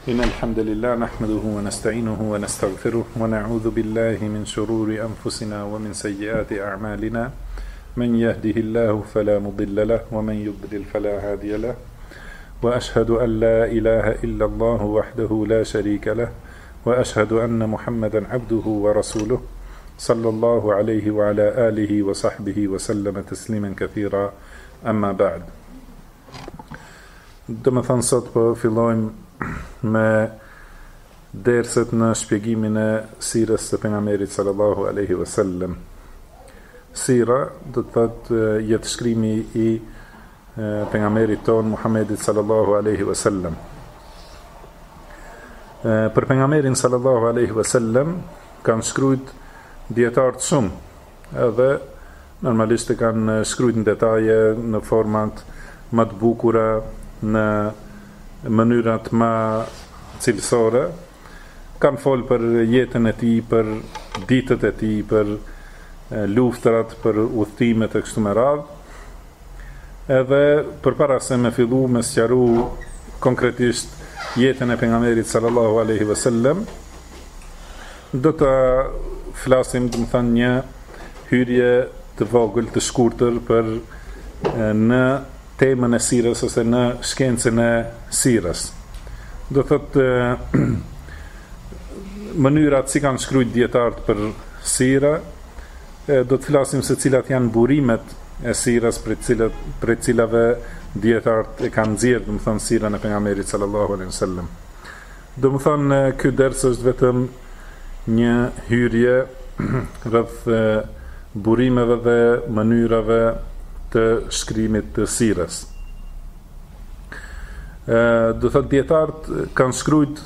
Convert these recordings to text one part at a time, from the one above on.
إن الحمد لله نحمده ونستعينه ونستغفره ونعوذ بالله من شرور أنفسنا ومن سيئات أعمالنا من يهده الله فلا مضل له ومن يضلل فلا هادي له وأشهد أن لا إله إلا الله وحده لا شريك له وأشهد أن محمدا عبده ورسوله صلى الله عليه وعلى آله وصحبه وسلم تسليما كثيرا أما بعد. Dëmë thënë sot po fillojmë me derset në shpjegimin e sirës së pejgamberit sallallahu alaihi wasallam. Sira do të thotë jetëshkrimi i pejgamberit ton Muhammedit sallallahu alaihi wasallam. Për pejgamberin sallallahu alaihi wasallam kanë shkruajt dietarë shumë, edhe normalisht e kanë shkruajt në detaje në format më të bukura, në mënyrat më cilësore, kanë folë për jetën e tij, për ditët e tij, për luftrat, për udhëtimet e kështu me radhë. Edhe përpara se me fillu me sqaru konkretisht jetën e pejgamberit sallallahu alaihi wasallam, do të flasim, do të thënë, një hyrje të vogël, të shkurtër për në temën e sirës ose në shkencën e sirës. Do thotë mënyrat si kanë shkruajt dietarët për sira, do të flasim se cilat janë burimet e sirës për cilave dietarët e kanë nxjerrë, do të thonë, sirën e pejgamberit sallallahu alaihi wasallam. Do të thonë ky ders është vetëm një hyrje rreth burimeve dhe mënyrave të shkrimit të sirës. Do thotë dietarët kanë shkruajt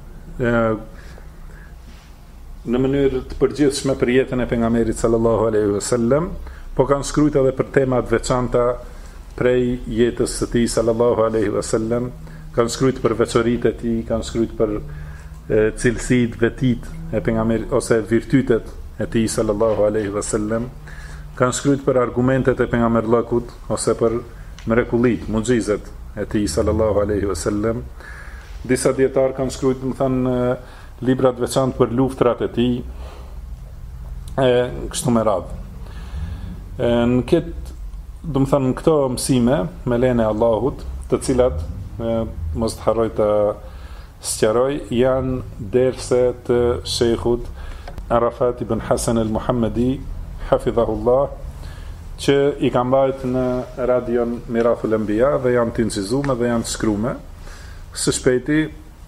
në mënyrë të përgjithshme për jetën e pejgamberit sallallahu alaihi wasallam, po kanë shkruajt edhe për tema të veçanta prej jetës së tij sallallahu alaihi wasallam, kanë shkruajt për veçoritë e tij, kanë shkruajt për cilësitë, vetitë e pejgamberit ose virtytet e tij sallallahu alaihi wasallam, kanë shkruajt për argumentet e pejgamberllëkut ose për mrekullitë, mucizet e tij sallallahu alaihi wasallam. Disa dietar kanë shkruajt, do të thënë, libra të veçantë për luftrat e tij, kështu me radhë. Në këtë, do të thënë, këto mësime me lejen e Allahut, të cilat mos të harroj të sqaroj, janë derse të shejkhut Arafat ibn Hasan al-Muhammadi hafidhahullah, që i kam bajt në radion Mirathul Anbiya dhe janë të incizume dhe janë të shkrume. Së shpejti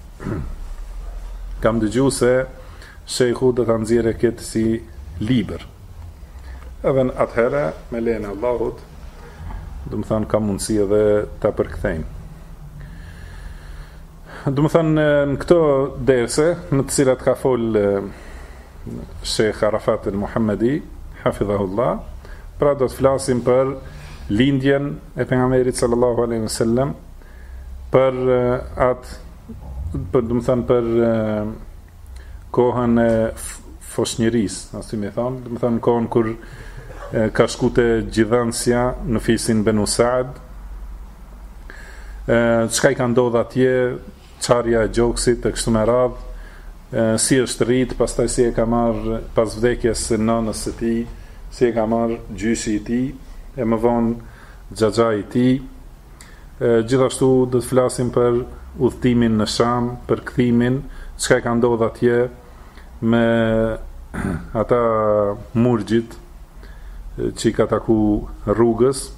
kam dëgju se shejhu dhe të nxjerrë këtë si libër. Edhe në atëherë, me lejen e Allahut, do të thënë, kam mundësi edhe ta përkthejmë. Do të thënë, në këto derse, në të cilat ka fol Sheikh Arafat al-Muhammadi hafidhahullah, pra do të flasim për lindjen e pejgamberit sallallahu alaihi wasallam, për do të thënë, për kohën e foshnjërisë, ashtu më thon, do të thënë kohën kur ka shkute gjithënsja në fisin Banu Saad, çka i ka ndodhur atje, çarja e gjoksit e kështu me radhë, si është rrit, pastaj si e ka marrë pas vdekjes së nënës së tij, si e ka marrë gjyshi i tij, e më vonë xhaxhai i tij. Gjithashtu do të flasim për udhëtimin në Sham, për kthimin, çka ka ndodhur atje me ata murgjit që i ka taku rrugës.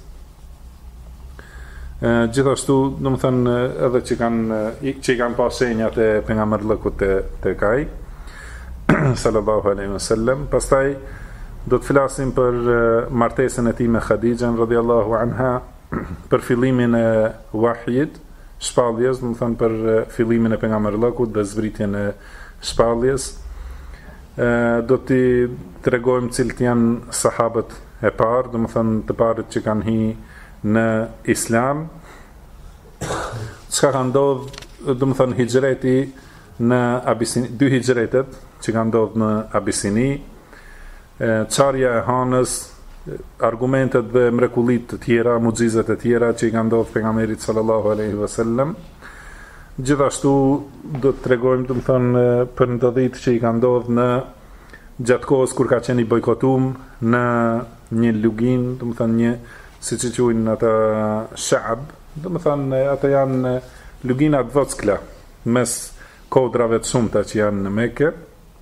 Gjithashtu, do të thënë, edhe që i kanë pas shenjat e pejgamberllëkut te kaj sallallahu alaihi wasallam. Pastaj do të flasim për martesën e tij me Khadijën radhiyallahu anha, për fillimin e wahjit, shpalljes, do të thënë, për fillimin e pejgamberllëkut dhe zbritjen e shpalljes. Do t'i tregojmë cilët janë sahabët e parë, do të thënë, të parët që kanë hi në Islam, çka ka ndodhur, do të thënë, hijreti në Abisini, 2 hijretet që kanë ndodhur në Abisini, çarja e Hanës, argumentet dhe mrekullitë të tjera, mucizet e tjera që i kanë ndodhur pejgamberit sallallahu alaihi wasallam. Gjithashtu do të tregojmë, do të thonë, për ndodhit që i ka ndodhur në gjatë kohës kur ka qenë i bojkotuar në një lugin, do të thonë një, siç e quajnë ata sha'b, do të thonë ata janë lugina të vockla mes kodrave të shumta që janë në Mekë,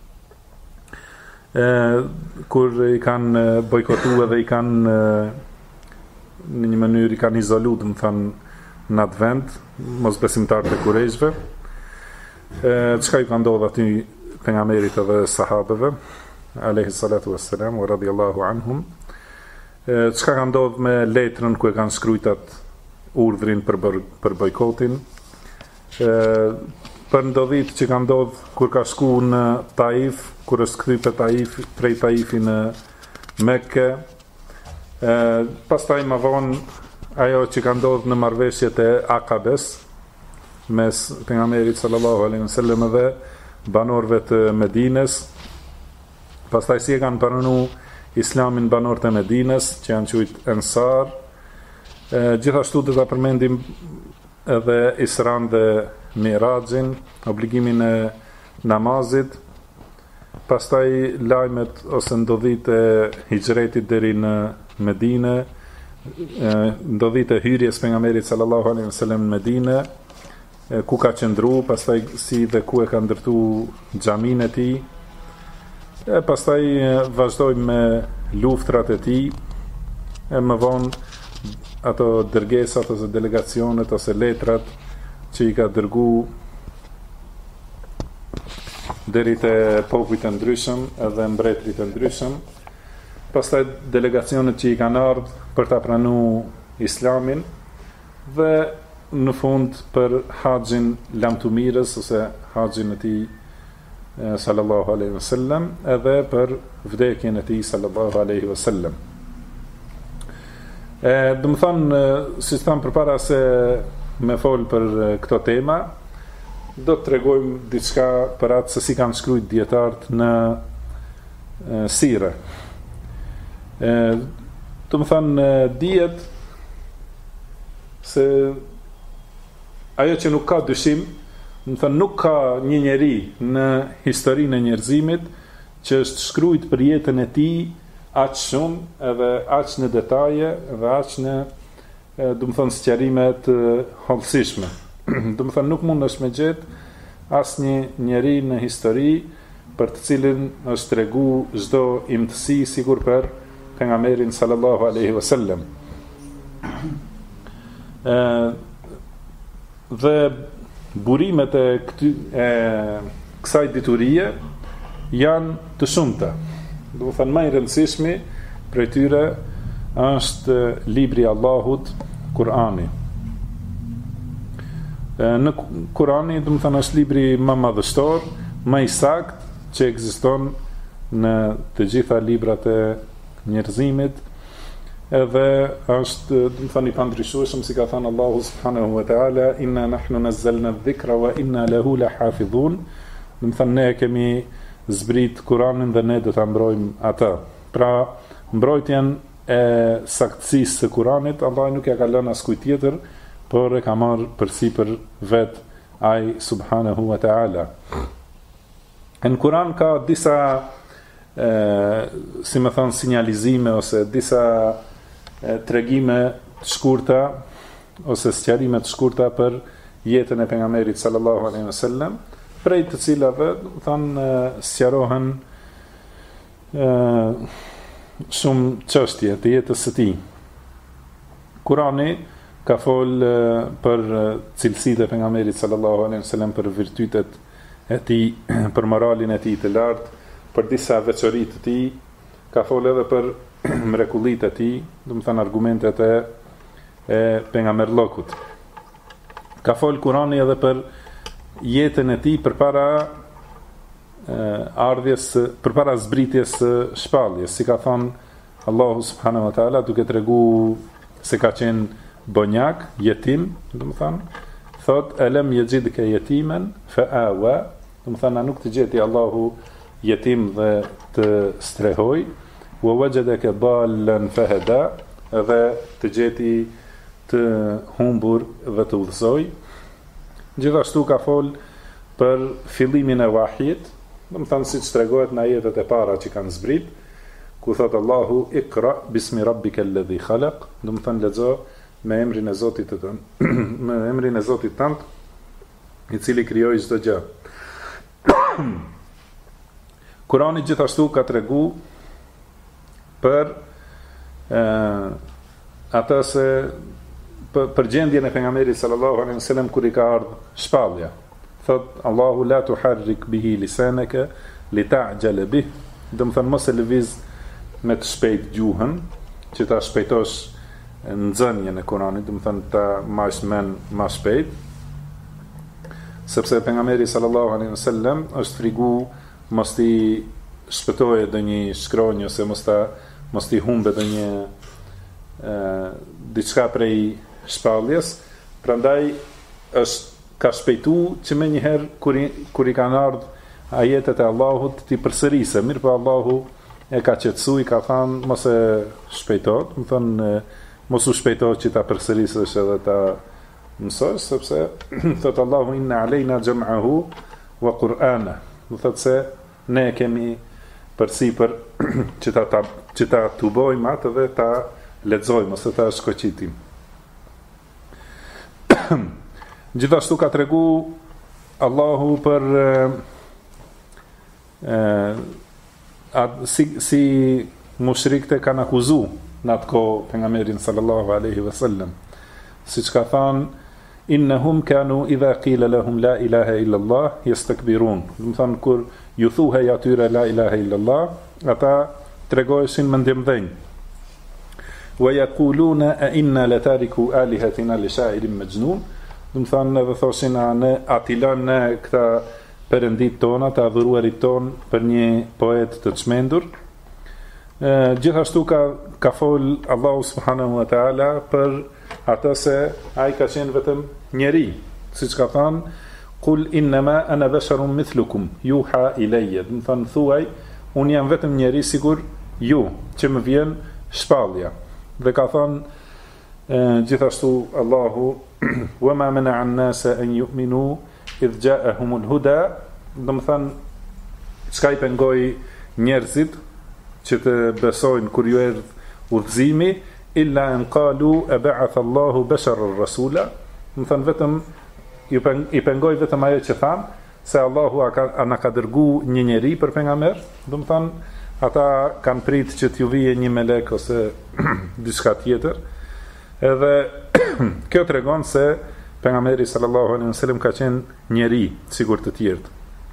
kur i kanë bojkotuar dhe i kanë në një mënyrë i kanë izoluar, do të thonë, në atë vend, mosbesimtarët e Kurejshve. Çka i ka ndodhur aty pejgamberit dhe sahabeve, alayhi salatu wassalam wa radiyallahu anhum. Çka ka ndodhur me letrën ku e kanë shkruajt urdhrin për bojkotin. Për ndodhit që ka ndodhur kur ka shku në Taif, kur është kthy prej Taifi në Mekë. Pastaj më vonë ajo që ka ndodhur në marrëveshjet e Akabes mes pejgamberit sallallahu alaihi wasallam dhe banorëve të Medines. Pastaj si e kanë pranuar Islamin banorët e Medines, që janë quajtur Ansar. Gjithashtu do ta përmendim edhe Isran dhe Mirajin, obligimin e namazit. Pastaj lajmet ose ndodhit e hijretit deri në Medine, ndodhit e hyrjes pejgamberit sallallahu alaihi wasallam në Medinë, ku ka qëndru, pastaj si dhe ku e ka ndërtu xhamin e tij. Pastaj vazhdojmë me luftrat e tij, më vonë ato dërgesat ose delegacionet ose letrat që i ka dërgu deri te popujt e ndryshëm edhe mbretërit e ndryshëm. Pastaj delegacionet që i kanë ardhur për ta pranuar Islamin dhe në fund për haxhin lamtumirës ose haxhin e tij sallallahu alaihi wasallam, edhe për vdekjen e tij sallallahu alaihi wasallam. Do të thonë, si tham përpara se me fol për këto tema, do të tregojmë diçka për atë se si kanë shkruajt dietarët në sire. Do të thonë, dihet se ajo që nuk ka dyshim, do të thonë, nuk ka një njeri në historinë e njerëzimit që është shkruajt për jetën e tij aq shumë edhe aq në detaje dhe aq në, do të thonë, sqarime të hollësishme. Do të thonë, nuk mund është me gjetë asnjë njeri në histori për të cilin është tregu çdo imtësi sikur për pejgamberin sallallahu alaihi wasallam. Dhe burimet e kësaj diturie janë të shumta. Do të thënë, më i rëndësishmi prej tyre është libri i Allahut, Kurani. Në Kurani, do të thënë, është libri më madhështor, më i saktë që ekziston në të gjitha librat e njerëzimit, edhe është, do të thënë, i pandryshueshëm, si ka thënë Allahu subhanahu wa taala, inna nahnu nazzalna dhikra wa inna lahu lahafidhun. Do të thënë, ne kemi zbrit Kuranin dhe ne do ta mbrojmë atë. Pra, mbrojtjen e saktësisë së Kuranit, Allah nuk ja ka lënë askujt tjetër, por e ka marrë përsipër vet ai subhanahu wa taala. Në Kuran ka disa si më thon, sinjalizime ose disa tregime të shkurta ose sqarime të shkurta për jetën e pejgamberit sallallahu alaihi wasallam, prej të cilave thonë sqarohen shumë çështje të jetës së tij. Kurani ka fol për cilësitë e pejgamberit sallallahu alaihi wasallam, për virtytet e tij, për moralin e tij të lartë, për disa veçoritë të tij, ka fol edhe për mrekullitë e tij, do të thënë argumentet e pejgamberllokut. Ka fol Kurani edhe për jetën e tij përpara ardhjes, përpara zbritjes së shpalljes, si ka thënë Allahu subhanahu wa taala, duke treguar se ka qenë bonjak, jetim, do të thënë, thot alam yajidka yatiman fa awa, do të thënë, nuk të gjeti Allahu jetim dhe të strehoj, wa wajadaka dallan fahada, dhe të gjeti të humbur dhe të udhëzoj. Gjithashtu ka fol për fillimin e vahjit, do të thënë siç tregohet në ajetet e para që kanë zbrit, ku thot Allahu Iqra bismi rabbika alladhi khalaq, do të thënë lexo me emrin e Zotit të tënd, me emrin e Zotit tënd, i cili krijoi çdo gjë. Kurani gjithashtu ka tregu për ata se për gjendjen e pejgamberit sallallahu alaihi wasallam kur i ka ardhur shpallja. Thot Allahu la tuharrik bihi lisanaka lita'jala bih, do të thënë mos e lëviz me të shpejt gjuhën, që ta shpejtosh nxënjen e Kuranit, do të thënë ta marrësh men më shpejt, sepse pejgamberi sallallahu alaihi wasallam është frigu mos ti shpëtoje ndonjë shkronjë ose mos ti humbe ndonjë diçka prej shpalljes, prandaj ka shpejtu që me njëherë kur i kanë ardhur ajetet e Allahut ti përsërisë, mirë po Allahu e ka qetësu, i ka thënë mos e shpejtot, më thënë mos u shpejtot që ta përsërisësh edhe ta mësosh, sepse thot Allahu inna alejna jam'ahu wa Qur'ana, do thotë se ne kemi përsipër që ta tubojmë atë dhe ta lexojmë ose ta shkoqitim. Gjithashtu ka tregu Allahu për si mushrikët kanë akuzu në atë kohë pejgamberin sallallahu alaihi wasallam, siç ka thënë innahum kanu idha qila lahum la ilaha illa Allah yastakbirun, do të thonë kur ju thuhej atyre la ilaha illa Allah, ata tregoheshin me ndjemdhenj. Wa yaquluna a inna latariku alihatina li sha'irin majnun, do të thonë edhe thoshin ne atilon ne këta perëndit tona, të adhuruarit ton për një poet të çmendur. Gjithashtu ka fol Allahu subhanahu wa taala për atë se ai ka qenë vetëm njeri, siç ka thënë qul innama ana basharun mithlukum yuha ilayya, do të thonë thuaj un jam vetëm njeri sigur ju, që më vjen shpallja. Dhe ka thënë gjithashtu Allahu wama mana'a an-nasa an yu'minu idh ja'ahumul huda, do të thënë çka i pengoi njerëzit që të besojnë kur ju erdh udhëzimi, illa an qalu ab'atha Allahu basharan rasula, do të thënë vetëm i pengoi vetëm ajo që thanë se Allahu na ka dërguar një njeri për pejgamber, do të thënë ata kanë prit që t'ju vije një melek ose diçka tjetër. Edhe kjo tregon se pejgamberi sallallahu alaihi wasallam ka qenë njeri sigur të tjerët.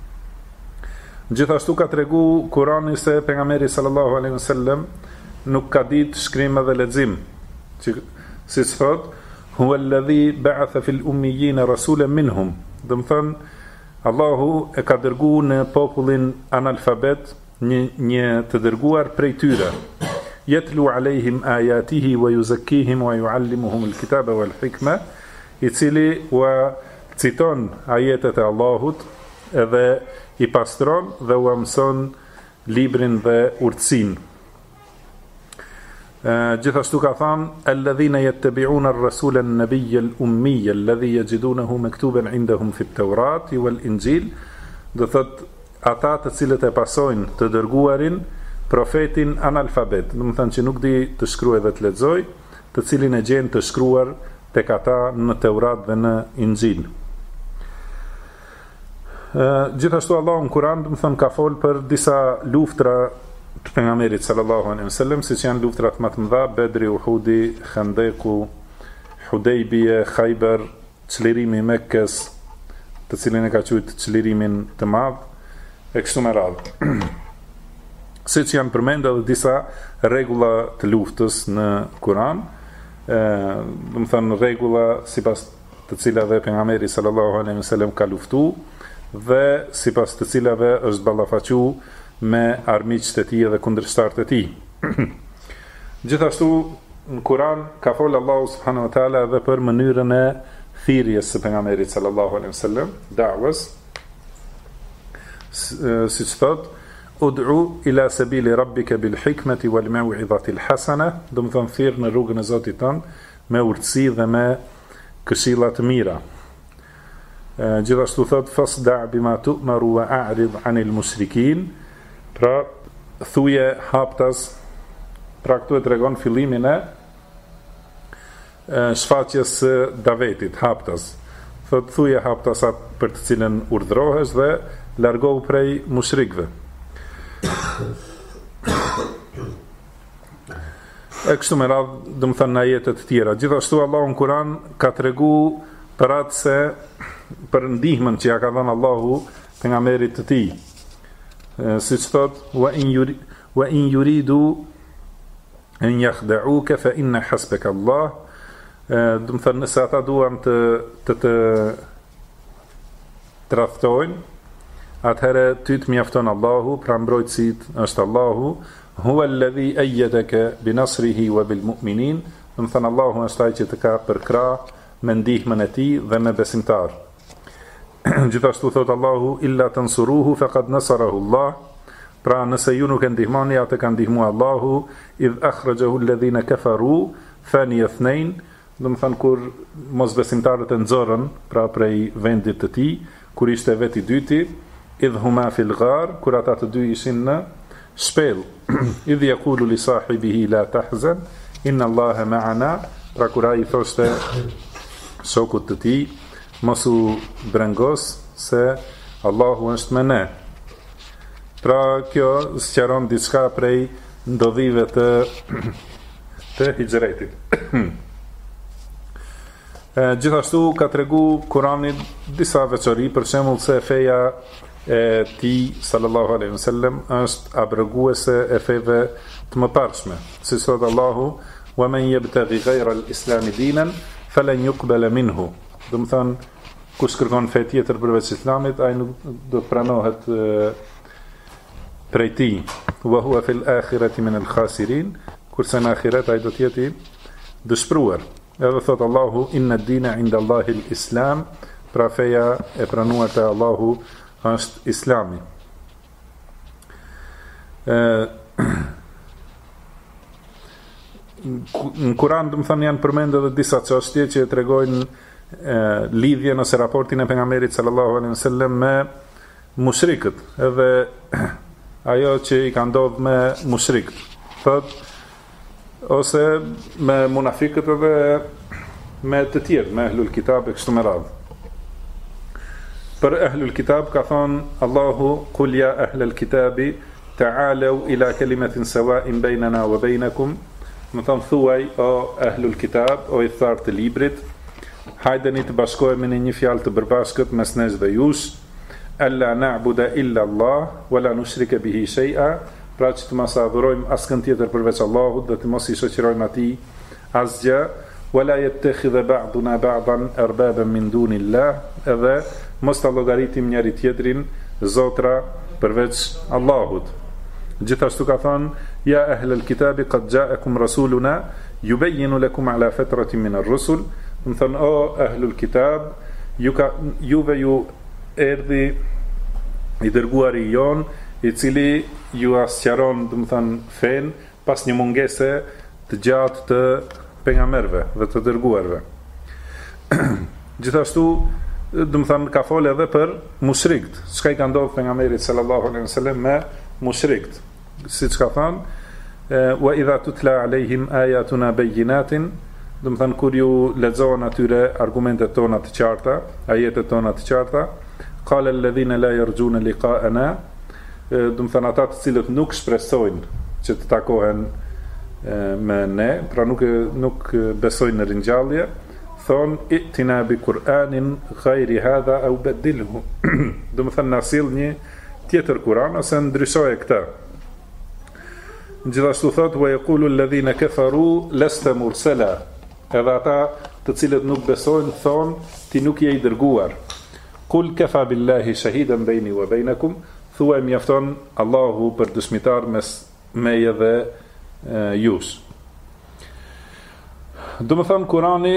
Gjithashtu ka tregu Kurani se pejgamberi sallallahu alaihi wasallam nuk ka ditë shkrim dhe lexim, siç thot huwa alladhi ba'atha fil ummiyina rasulan minhum, do të thonë Allahu e ka dërguar në popullin analfabet një të dërguar prej tyre, yatlu alejhim ayatihi wa yuzakkihim wa yuallimuhum alkitaba wal hikma, i cili u citon ajetet e Allahut edhe i pastron dhe u mëson librin dhe urtësinë. Gjithashtu ka thënë alladhina yattabi'una ar-rasula an-nabiyya al-ummiyya alladhi yajidunahu maktuban 'indahum fi at-taurat wal injil, do thot ata të cilët e pasojnë të dërguarin profetin analfabet, do të thënë që nuk di të shkruaj dhe të lexoj, të cilin e gjen të shkruar tek ata në Teurat dhe në Injil. Gjithashtu Allah në Kur'an, do të thënë ka fol për disa luftra të pejgamberit sallallahu alaihi wasallam, siç janë luftrat më të mëdha, Bedri, Uhudi, Khandeku, Hudejbije, Khajber, çlirimi i Mekkës, të cilin e ka quajtur çlirimin të madh, e kështu me radhë. Siç janë përmendur edhe disa rregulla të luftës në Kur'an, do të thënë rregulla sipas të cilave pejgamberi sallallahu alaihi wasallam ka luftuar dhe sipas të cilave është ballafaquar me armiqtë e tij dhe kundërshtarët e tij. Gjithashtu në Kur'an ka folë Allahu subhanahu wa taala edhe për mënyrën e thirrjes së pejgamberit sallallahu alaihi wasallam, da'was, siç thot ud'u ila sabili rabbika bil hikmati wal maw'izati al hasana, do të thonë thirr në rrugën e Zotit tënd me urtësi dhe me këshilla të mira. Gjithashtu thot fasda' bima tu'maru wa a'rid 'anil mushrikin, pra thuje haptas, pra këtu e tregon fillimin e shfaqjes së davetit, haptas. Thot thuje haptasat për të cilën urdhrohesh dhe largohu prej mushrikëve. E kështu me radhë, do të thënë në ajete të tjera. Gjithashtu Allahu në Kur'an ka tregu për atë se për ndihmën që ja ka dhënë Allahu pejgamberit të tij. Siç thot wa in yuridu an yakhda'uka fa inna hasbaka Allah. Do të thënë nëse ata duan të traftojnë, atëherë ty të mjafton Allahu, pra mbrojtësit është Allahu. Huwa alladhi ayyadaka bi nasrihi wa bil mu'minin. Do të thënë Allahu është ai që të ka përkrah me ndihmën e tij dhe me besimtar. Gjithashtu thot Allahu illa tansuruhu faqad nasarahu Allah. Pra nëse ju nuk e ndihmoni, atë ka ndihmuar Allahu. Idh akhrajahu alladhina kafaru thani ithnain. Do të thënë kur mosbesimtarët e nxorën pra prej vendit të tij, kur ishte veti i dyti, idh huma fil ghar, kur ata të dy ishin në shpellë. Idh yaqulu li sahibihi la tahzan inna Allaha ma'ana, pra kur ai thoshte shokut të tij mos u brengos se Allahu është me ne. Pra kjo sqaron diçka prej ndodhive të hijretit. Gjithashtu ka tregu Kurani disa veçori, për shembull se feja e tij sallallahu alaihi wasallam është abroguese e feve të mëparshme. Si thot Allahu, wa man yabtaghi ghayra al-islam dinan falan yuqbala minhu. Do të thënë, kush kërkon fe tjetër përveç Islamit, ai nuk do të pranohet prej tij. Wa huwa fil akhirati min al-khasirin, kurse në ahiret ai do të jetë dëshpëruar. Edhe thot Allahu inna ad-dina 'inda Allahi al-islam, pra feja e pranuar te Allahu është Islami. Në Kur'an do të thënë janë përmendur edhe disa çështje që tregojnë lidhjen ose raportin e pejgamberit sallallahu alaihi wasallam me mushrikët, edhe ajo që i ka ndodhur me mushrikët. Thot ose me munafikët edhe me të tjerë, me ehlul kitab e kështu me radhë. Për ehlul kitab ka thonë Allahu qul ya ahlal kitabi ta'alu ila kalimatin sawa'in baynana wa baynakum. Më thonë thuaj o ehlul kitab, o i thartë të librit, hajdeni të bashkohemi në një fjalë të përbashkët mes nesh dhe jush, alla na'budu illa Allah wa la nushrika bihi shay'a, pra që të mos adhurojmë askën tjetër përveç Allahut dhe të mos i shoqërojmë atij asgjë, wala yattakhidha ba'duna ba'dan arbaban min dunillah, edhe mos ta llogaritim njëri tjetrin zotra përveç Allahut. Gjithashtu ka thënë ja ahlal kitabi qad ja'akum rasuluna yubayyinu lakum ala fatratin min ar-rusul. Do të thonë o ahlul kitab, juve ju erdhi i dërguari jon, i cili ju asqaron, do të thënë fen pas një mungese të gjatë të pejgamberëve dhe të dërguarve. Gjithashtu do të thënë ka folë edhe për mushrikët. Çka i ka ndodhur pejgamberit sallallahu alaihi wasallam me mushrikët. Siç ka thënë wa idha tutla alaihim ayatuna bayyinatin, do të thënë kur ju lexohen atyre argumentet tona të qarta, ajetet tona të qarta, qala alladhina la yarjuna liqa'ana, do të thënë ata të cilët nuk shpresojnë që të takohen me ne, pra nuk besojnë në ringjallje, thon itina bi Kur'anin ghayri hadha aw badilhu. Do të thënë na sill një tjetër Kur'an ose ndryshoje këtë. Gjithashtu thot wa yaqulu alladhina kafaru lasta mursala, edhe ata të cilët nuk besojnë thon ti nuk je i dërguar. Qul kafa billahi shahidan bayni wa baynakum, thuaj mjafton Allahu për dëshmitar mes meje dhe jush. Do të thënë Kurani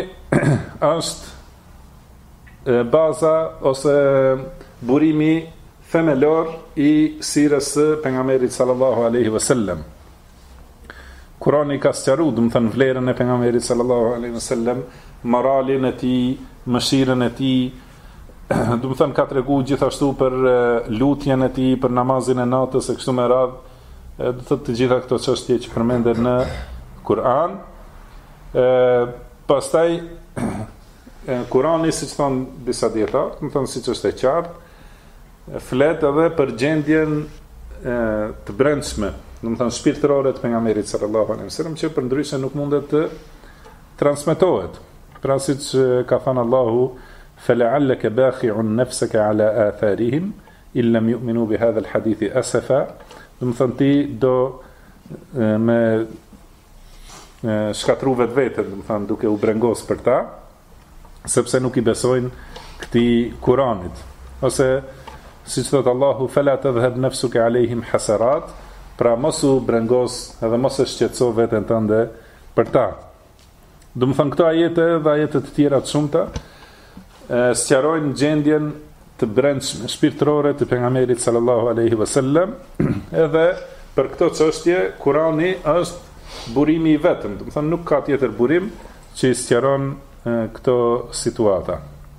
është baza ose burimi themelor i sirës së pejgamberit sallallahu alaihi wasallam. Kurani ka sqaruar, do të thënë vlerën e pejgamberit sallallahu alaihi wasallam, moralin e tij, mëshirën e tij, do të thënë ka tregu gjithashtu për lutjen e tij, për namazin e natës e kështu me radhë, do të thotë të gjitha këto çështje që përmenden në Kur'an. Pastaj Kurani, siç thon disa dietar, do të thonë siç është e qartë, flet edhe për gjendjen të brendshme, do të thonë shpirtërore të pejgamberit sallallahu alaihi wasallam, që përndryshe nuk mundet të transmetohet. Pra siç ka thënë Allahu, فَلَعَلَّكَ بَاخِعٌ نَفْسَكَ عَلَى آثَارِهِمْ إِنْ لَمْ يُؤْمِنُوا بِهَذَا الْحَدِيثِ أَسَفًا. Do të thonë ti do me shkatru vetveten, do të thonë duke u brengos për ta, sepse nuk i besojnë këtij Kuranit. Ose siç thot Allahu, فَلَا تَذْهَبْ نَفْسُكَ عَلَيْهِمْ حَسَرَاتٍ, pra mos u brengos edhe mos e shqetëso veten tënde për ta. Do të thonë këto ajete dhe ajete të tjera të shumta sqarojnë gjendjen të brendshme shpirtërore të pejgamberit sallallahu alaihi wasallam, edhe për këto çështje Kurani është burimi i vetëm, do të thonë nuk ka tjetër burim që i sqaron këto situata.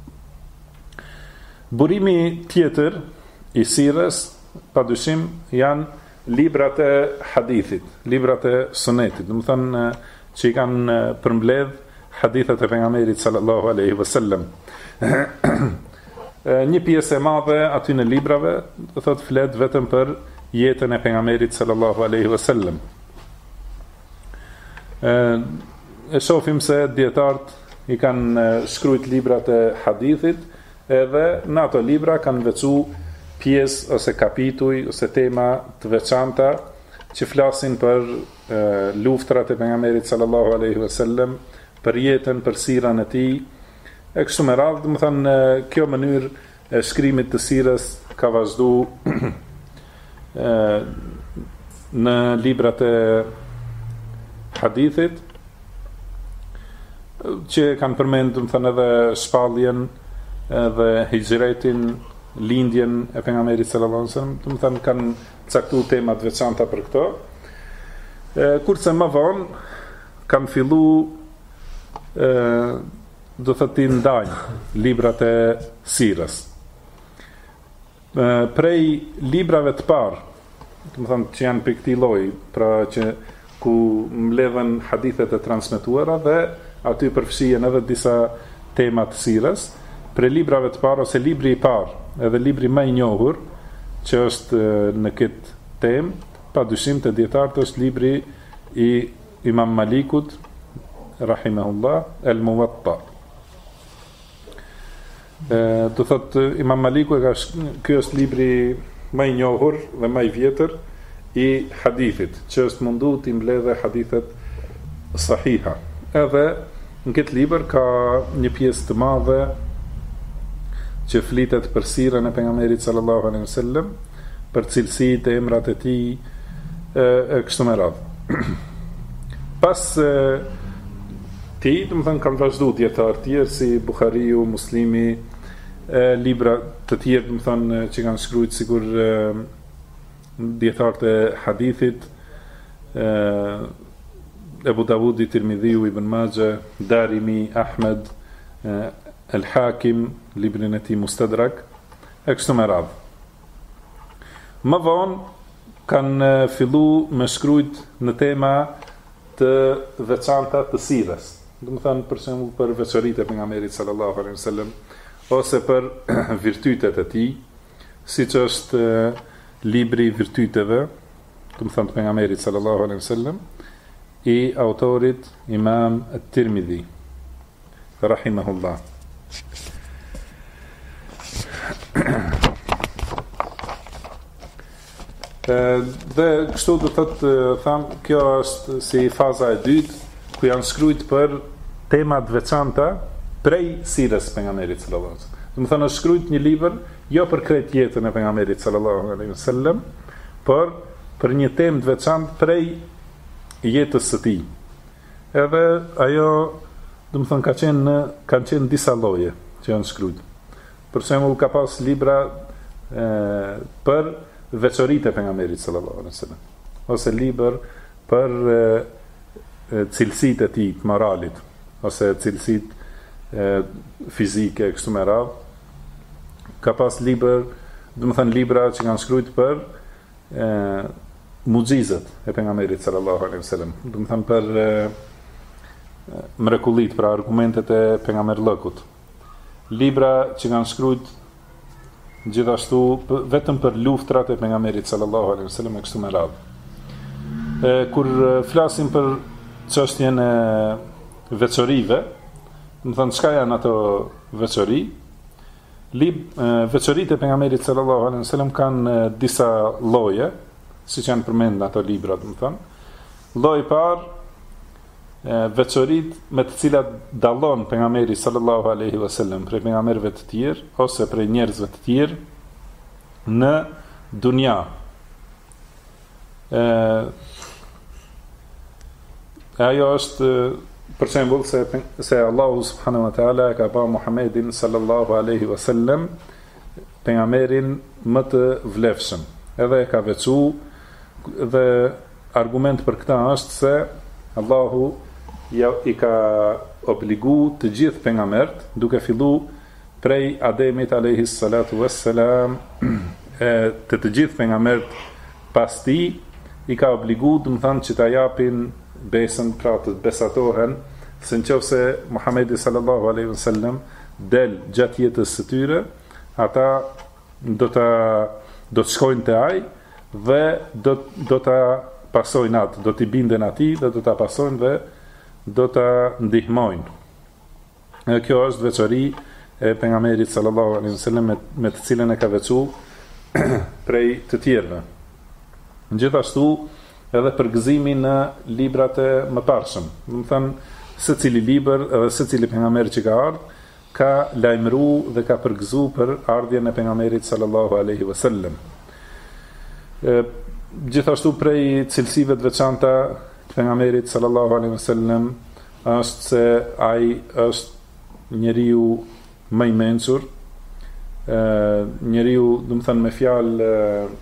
Burimi tjetër i sirrës, padyshim, janë librat e hadithit, librat e sunetit, do të thonë që i kanë përmbledh hadithet e pejgamberit sallallahu alaihi wasallam. Një pjesë e madhe aty në librave do thotë flet vetëm për jetën e pejgamberit sallallahu alaihi wasallam. E shohim se dietarët i kanë shkruajt librat e hadithit, edhe në ato libra kanë veçu pjesë ose kapituj ose tema të veçanta që flasin për luftrat e pejgamberit sallallahu alaihi wasallam, për jetën, për sirën e tij. E kështu me radhë, do të thënë kjo mënyrë e shkrimit të sirës ka vazhdu në librat e hadithit, që kanë përmendur, do të thënë, edhe shpalljen edhe hijretin, lindjen e pejgamberit sallallahu alaihi wasallam, do të thënë kanë caktuar tema të veçanta për këto. Kurse më vonë kanë filluar do të ti ndajnë librat e sirës. Prej librave të parë, do të thënë që janë për këtij lloji, pra që ku mbledhen hadithet e transmetuara dhe aty përfshihen edhe disa tema të sirës, prej librave të parë ose libri i parë, edhe libri më i njohur që është në këtë temë, padyshim të dietarët është libri i Imam Malikut rahimahullah, El Muwatta. Do thot Imam Maliku ky është libri më i njohur dhe më i vjetër i hadithit, që është mundu të mbledhë hadithet sahiha. Edhe në këtë libër ka një pjesë të madhe që flitet për sirën e pejgamberit sallallahu alaihi wasallam, për cilësitë e emrat e tij e kështu me radhë. Pas ti, do të thënë, kanë vazhdu dietar të tjerë si Buhariu, Muslimi, libra të tjerë, do të thënë, që kanë shkruajtur sikur dietarët e hadithit, Ebu Davudi, Tirmidhiu, Ibn Majah, Darimi, Ahmed, El Hakim, librin e tij Mustadrak, e kështu me radhë. Më vonë kanë fillu me shkruajt në tema të veçanta të sirës. Do të thënë për shembull për veçoritë e pejgamberit sallallahu alaihi wasallam, ose për virtytet e tij, siç është libri i virtyteve, do të thënë pejgamberit sallallahu alaihi wasallam, i autorit Imam At-Tirmidhi rahimahullah. Dhe kështu do thotë tham, kjo është si faza e dytë, ku janë shkruajt për tema të veçanta prej sirës pejgamberit sallallahu alaihi wasallam. Do të thonë është shkruajt një libër jo për krejt jetën e pejgamberit sallallahu alaihi wasallam, por për një temë të veçantë prej jetës së tij. Edhe ajo, do të thonë, kanë qenë disa lloje që janë shkruajt. Për shembull ka pas libra për veçoritë e pejgamberit sallallahu alaihi wasallam, ose libër për cilësitë e tij të moralit, ose cilësitë fizike kështu me radhë. ka pas libër, do të thënë libra që kanë shkruajtur për mucizat e pejgamberit sallallahu alaihi wasallam, do të thënë për mrekullit, pra argumentet e pejgamberllëkut. Libra që kanë shkruajtur gjithashtu vetëm për luftrat e pejgamberit sallallahu alaihi wasallam e kështu me radhë. Kur flasim për çështjen e veçorive, do të thënë çka janë ato veçori? Veçoritë e pejgamberit sallallahu alaihi wasallam kanë disa lloje, siç janë përmendur ato libra, do të thënë. Lloji i parë, veçoritë me të cilat dallon pejgamberi sallallahu alaihi wasallam prej pejgamberëve të tjerë ose prej njerëzve të tjerë në dunja. Ajo është për shembull se Allahu subhanahu wa taala ka pa Muhammedin sallallahu alaihi wasallam pejgamberin më të vlefshëm. Edhe e ka veçu dhe argument për këtë është se Allahu i ka obligu të gjithë pejgamberët, duke fillu prej Ademit alayhi salatu wassalam, të gjithë pejgamberët pas tij i ka obligu, do të thënë, që ta japin besën, pra të besatohen se nëse Muhamedi sallallahu alaihi wasallam del gjatë jetës së tyre, ata do të shkojnë te ai dhe do ta pasojnë atë, do t'i binden atij dhe do ta pasojnë dhe do ta ndihmojnë. Kjo është veçori e pejgamberit sallallahu alaihi wasallam me të cilën e ka veçu prej të tjerëve. Gjithashtu edhe për gëzimin në librat e mëparshëm. Do të thënë, secili libër edhe secili pejgamber që ka ardhur ka lajmëru dhe ka përgëzu për ardhjen e pejgamberit sallallahu alaihi wasallam. Gjithashtu prej cilësive të veçanta të pejgamberit sallallahu alaihi wasallam është se ai është njeriu më i mençur, njeriu, do të thënë, me fjalë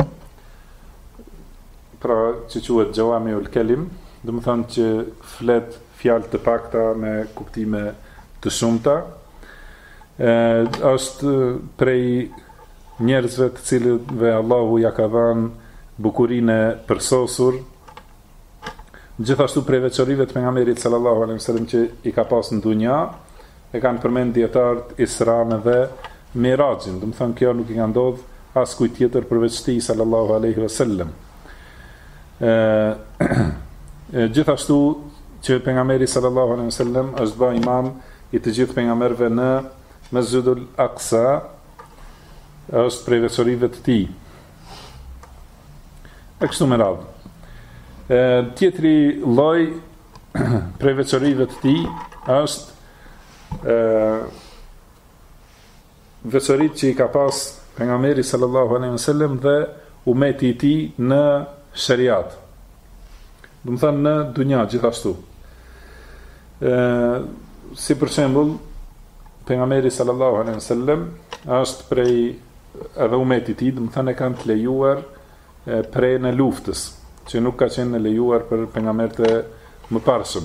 pra që quhet Jawamiul Kelim, do të thënë që flet fjalë të pakta me kuptime të shumta. Është prej njerëzve të cilëve Allahu ja ka dhënë bukurinë e përsosur. Gjithashtu prej veçorive të pejgamberit sallallahu alaihi wasallam që i ka pas në dunja, e kanë përmend dietarët Isra'in dhe Mirajin. Do të thënë, kjo nuk i ka ndodhur as kujt tjetër përveç tij sallallahu alaihi wasallam. Gjithashtu që pejgamberi sallallahu alaihi wasallam është bërë imam i të gjithë pejgamberëve në Mesjidul Aqsa, është prej veçorive të tij. E kështu me radhë. Tjetri lloj prej veçorive të tij është veçoritë që i ka pas pejgamberi sallallahu alaihi wasallam dhe umeti i tij në shariat. Do të thënë në dunja gjithashtu. Si për shembull, pejgamberi sallallahu alaihi wasallam është prej edhe umeti i tij, do të thënë, e kanë të lejuar prej në luftës, që nuk ka qenë lejuar për pejgamberët e mëparshëm.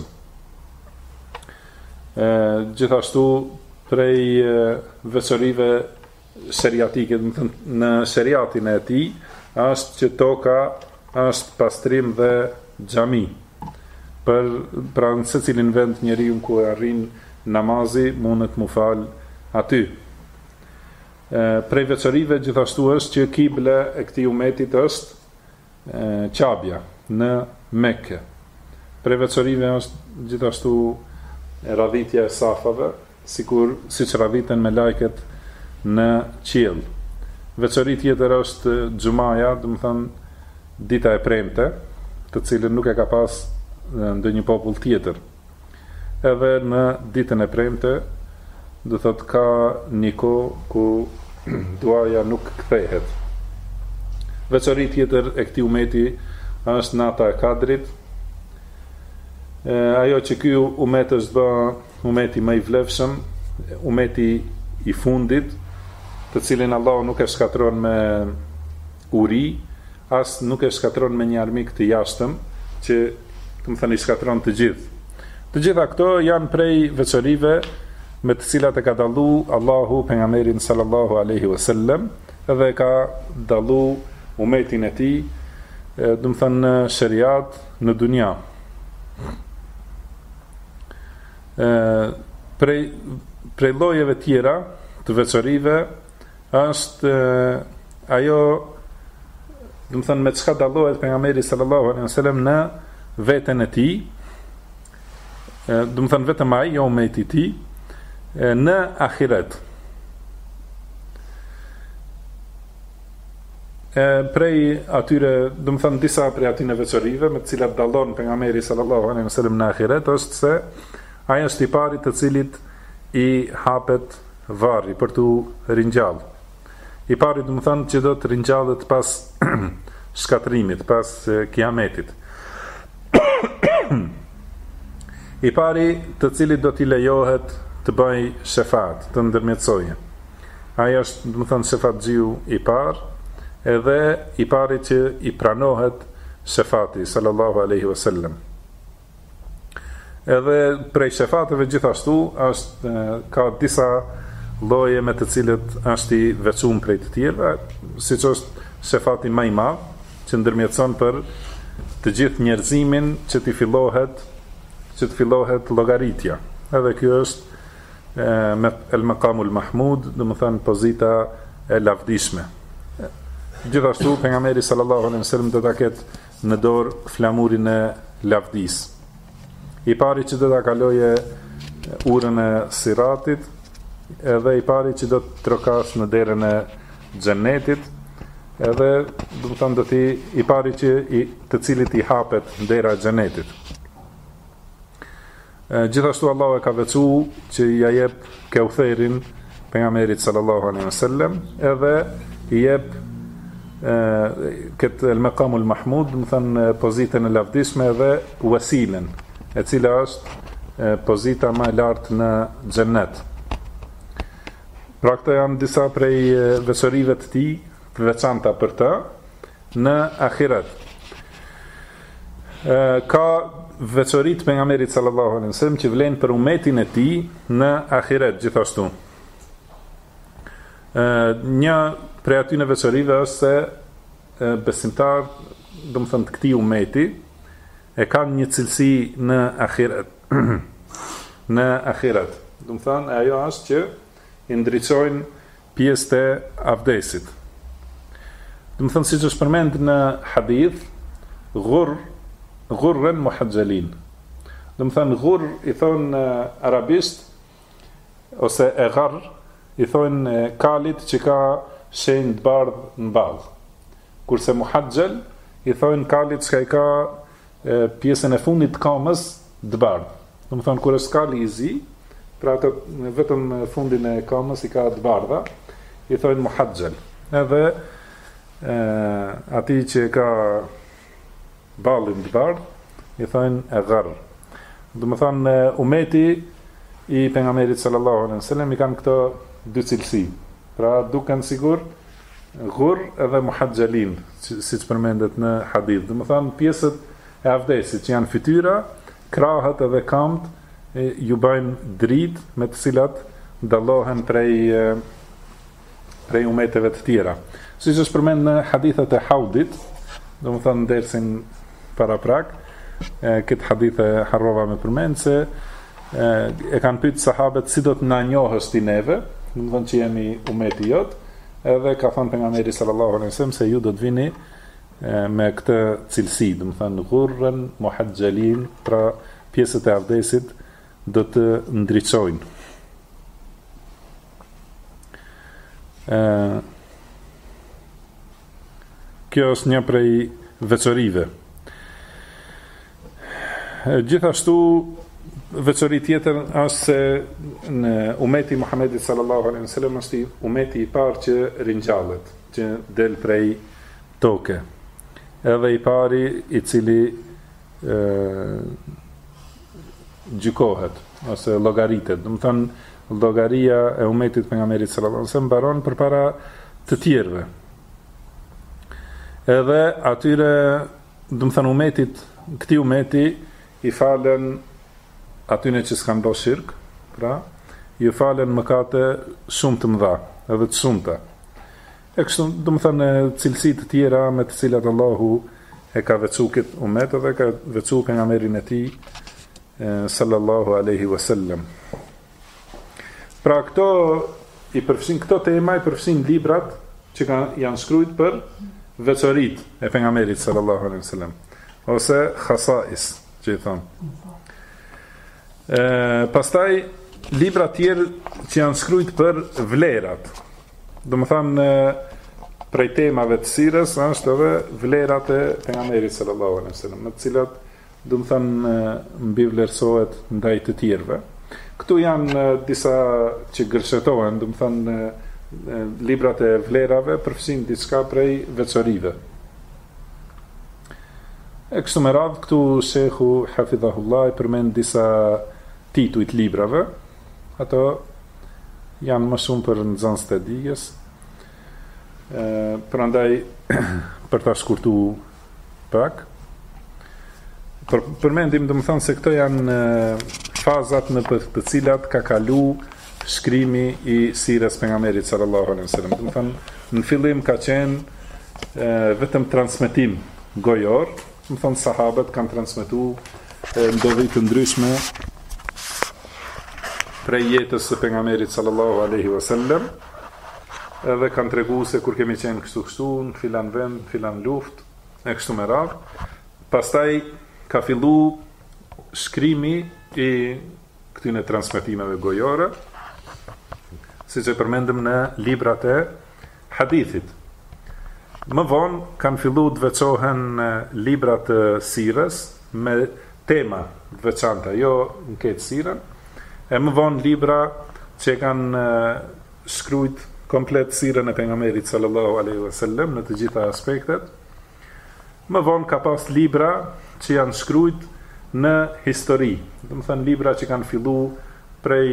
Gjithashtu prej veçorive shariatike, do të thënë, në shariatin e tij është që toka është pastrim dhe xhami. Pra në secilin vend njeriu ku arrin namazi mundet mu fal aty. Prej veçorive gjithashtu është që kible e këtij umetit është Qabja në Mekke. Prej veçorive është gjithashtu radhitja e safave, siç radhiten me lajket në qiell. Veçori tjetër është xhumaja, do të thënë dita e premte, të cilën nuk e ka pas ndonjë popull tjetër. Edhe në ditën e premte, do thotë, ka një kohë ku duaja nuk kthehet. Veçori tjetër e këtij umeti është nata e Kadrit. Ajo që ky umet është bë umeti më i vlefshëm, umeti i fundit, të cilin Allahu nuk e shkatron me uri, as nuk e shkatron me një armik të jashtëm, që të më thënë i shkatron të gjithë. Të gjitha këto janë prej veçorive me të cilat e ka dallu Allahu pejgamberin sallallahu alaihi wasallam, edhe ka dallu umetin e tij, do të thënë në shariat në dunja. Prej llojeve tjera të veçorive është ajo, do të thënë me çka dallohet pejgamberi sallallahu alaihi wasallam në veten e tij, do të thënë vetëm ai, jo umeti i tij, në ahiret. Prej atyre, do të thënë disa prej atyre veçorive me të cilat dallon pejgamberi sallallahu alaihi wasallam në ahiret është se ai është i pari të cilit i hapet varri për tu ringjall. I pari, do të thënë, që do të ringjallet pas shkatrimit, pas kiametit. I pari të cilit do t'i lejohet të bëj shefat, të ndërmjetësojë. Ai është, do të thënë, shefatxhiu i parë, edhe i pari që i pranohet shefati sallallahu alaihi wasallam. Edhe prej shefateve gjithashtu është ka disa lloje me të cilët është i veçuar prej të tjerëve, siç është shefati më i madh, që ndërmjetëson për të gjithë njerëzimin që të fillohet llogaritja. Edhe kjo është me el maqamul mahmud, do të thënë pozita e lavdishme. Gjithashtu pejgamberi sallallahu alaihi wasallam do ta ketë në dorë flamurin e lavdis. I pari që do ta kaloje urën e siratit, edhe i pari që do të trokas në derën e xhennetit, edhe do të thënë do të i pari që të cilit i hapet dera e xhennetit. Gjithashtu Allahu e ka veçuar që ja jep Kautherin pejgamberit sallallahu alaihi wasallam, edhe i jep këtë el maqamul mahmud, do të thënë pozitën e lavdishme dhe wasilen, e cila është pozita më e lartë në xhennet. Pra këto janë disa prej veçorive të tij të veçanta për të në ahiret. Ka veçoritë pejgamberit sallallahu alaihi wasallam që vlen për umetin e tij në ahiret gjithashtu. Një prej atyre veçorive është se besimtar, do të thënë të këtij umeti, e kanë një cilësi në ahiret. Në ahiret. Do të thënë ajo është që i ndriçojnë pjesët e abdesit. Do të thënë siç është përmendur në hadith, ghurran muhajjalin. Do të thënë ghurr i thonë arabisht ose e gharr i thonë kalit që ka shenjë të bardhë në ballë. Kurse muhajjal i thonë kalit që i ka pjesën e fundit të kamës të bardhë. Do të thënë kur është kali i zi, pra ato vetëm fundin e kamës i ka të bardha, i thonë muhajjal. Edhe ati që ka ballin të bardhë, i thonë e gharr. Do të thënë umeti i pejgamberit sallallahu alaihi wasallam i kanë këto dy cilësi. Pra duken sigur ghurr edhe muhajjalin, siç përmendet në hadith. Do të thënë pjesët e avdesit që janë fytyra, krahët edhe këmbët ju bëjnë dritë me të cilat dallohen prej umeteve të tjera. Siç është përmendur në hadithet e haudit, do të thënë dersin para prak, këtë hadith e harrova me përmend se e kanë pyetur sahabët si do të na njohësh ti neve, do të thonë që jemi umeti jot, edhe ka thënë pejgamberi sallallahu alaihi wasallam se ju do të vini me këtë cilësi, do të thënë ghurran muhajjalin, pra pjesët e abdesit do të ndriçojnë. Kjo është një prej veçorive. Gjithashtu veçori tjetër është se në umeti Muhamedit sallallahu alaihi wasallam është umeti i parë që ringjallet, që del prej toke. Edhe i pari i cili gjykohet ose llogaritet. Do të thënë llogaria e umetit pejgamberit sallallahu alaihi wasallam mbaron përpara të tjerëve. Edhe atyre, do të thënë umetit, këtij umeti i falen atyne që s'kan bërë shirk, pra ju falen mëkate shumë të mëdha, edhe të shumta. E kështu, do të thënë cilësi të tjera me të cilat Allahu e ka veçu këtë umet dhe ka veçu pejgamberin e tij sallallahu alaihi wasallam. Pra këto i përfshin këto tema, i përfshin librat që janë shkruajtur për veçoritë e pejgamberit sallallahu alaihi wasallam, ose khasais, që i thonë. Pastaj libra tjerë që janë shkruajtur për vlerat. Do të thonë prej temave të sirës është edhe vlerat e pejgamberit sallallahu alaihi wasallam, me të cilat do të thonë mbi vlerësohet ndaj të tjerëve. Këtu janë disa që gërshetohen, do të thonë librat e vlerave përfshin diçka prej veçorive. E kështu me radhë, këtu shehu hafidhahullah përmend disa tituj të librave. Ato janë më shumë për nxënës të dijes. Prandaj për ta shkurtu pak, përmendim do të thonë se këto janë fazat në të cilat ka kalu shkrimi i sirës pejgamberit sallallahu alaihi wasallam. Do të thonë në fillim ka qenë vetëm transmetim gojor, do të thonë sahabët kanë transmetuar ndodhi të ndryshme prej jetës së pejgamberit sallallahu alaihi wasallam, edhe kanë treguar se kur kemi qenë kështu në filan vend, filan luftë, e kështu me radhë. Pastaj ka fillu shkrimi i këtyne transmetimeve gojore, siç e përmendëm në librat e hadithit. Më vonë kanë fillu të veçohen librat e sirës me tema të veçanta, jo në këtë sirën, e më vonë libra që kanë shkruajt komplet sirën e pejgamberit sallallahu alaihi wasallam në të gjitha aspektet. Më vonë ka pas libra që janë shkruajt në histori, do të thënë libra që kanë fillu prej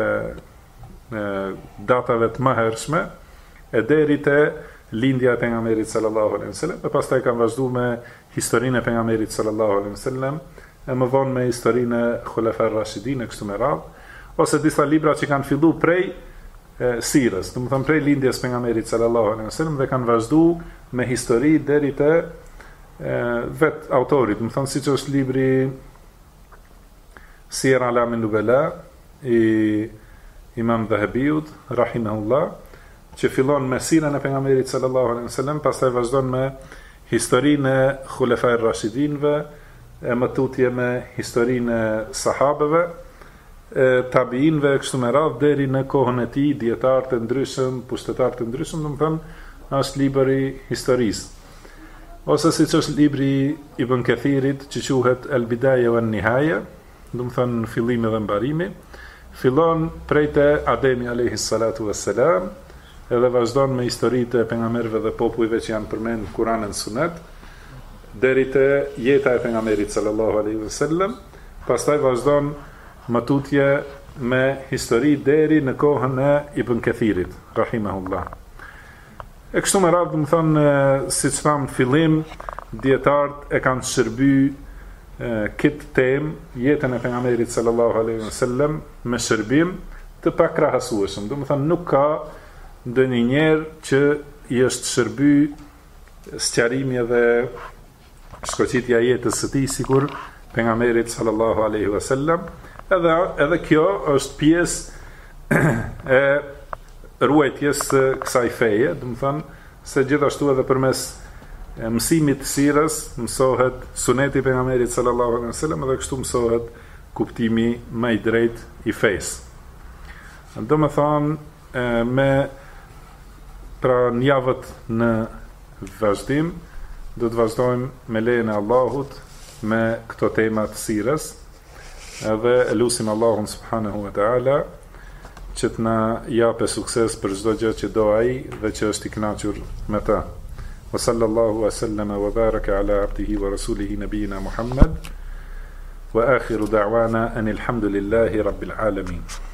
datave të mëhershme e deri te lindja e pejgamberit sallallahu alaihi wasallam, e pastaj kanë vazhduar me historinë e pejgamberit sallallahu alaihi wasallam, e më vonë me historinë e Khulafa ar-Rashidin e kështu me radhë, ose disa libra që kanë fillu prej sirës, do të thënë prej lindjes pejgamberit sallallahu alaihi wasallam dhe kanë vazhduar me histori deri te vet autorit, do të thënë siç është libri Sira Alamin Nubala i Imam Dhahabiut rahimahullah, që fillon me sirën e pejgamberit sallallahu alaihi wasallam, pastaj vazhdon me historinë e Khulafa ar-Rashidinëve, e më tutje me historinë e sahabeve, tabiinëve kështu me radhë deri në kohën e tij, dietar të ndryshëm, pushtetar të ndryshëm, do të thënë është libri i historisë. Ose siç është libri i Ibn Kathirit që quhet Al-Bidaya wa An-Nihaya, do të thënë fillimi dhe mbarimi, fillon prej te Ademi alayhi salatu wassalam, edhe vazhdon me historitë e pejgamberëve dhe popujve që janë përmendur në Kur'an dhe Sunet, deri te jeta e pejgamberit sallallahu alaihi wasallam, pastaj vazhdon më tutje me histori deri në kohën e Ibn Kathirit rahimahullah. E kështu me radhë, do të thonë, siç tham në fillim, dietarët e kanë shërby këtë temë, jetën e pejgamberit sallallahu alaihi wasallam, me shërbim të pakrahasueshëm. Do të thonë nuk ka ndonjëherë që i është shërby sqarimi dhe shkoqitja e jetës së tij sikur pejgamberit sallallahu alaihi wasallam. Edhe kjo është pjesë e ruajtjes së kësaj feje, do të thonë se gjithashtu edhe përmes mësimit të sirës mësohet suneti i pejgamberit sallallahu alaihi wasallam dhe kështu mësohet kuptimi më i drejtë i fesë. Do të thonë me pra në javët në vazhdim do të vazhdojmë me lejen e Allahut me këto tema të sirës, edhe elusim Allahun subhanahu wa ta'ala që të na jape sukses për çdo gjë që do ai dhe që është i kënaqur me ta. Wa sallallahu wa sallama wa baraka ala abdihi wa rasulihi nabiyina Muhammad wa akhiru da'wana anil hamdulillahi rabbil alamin.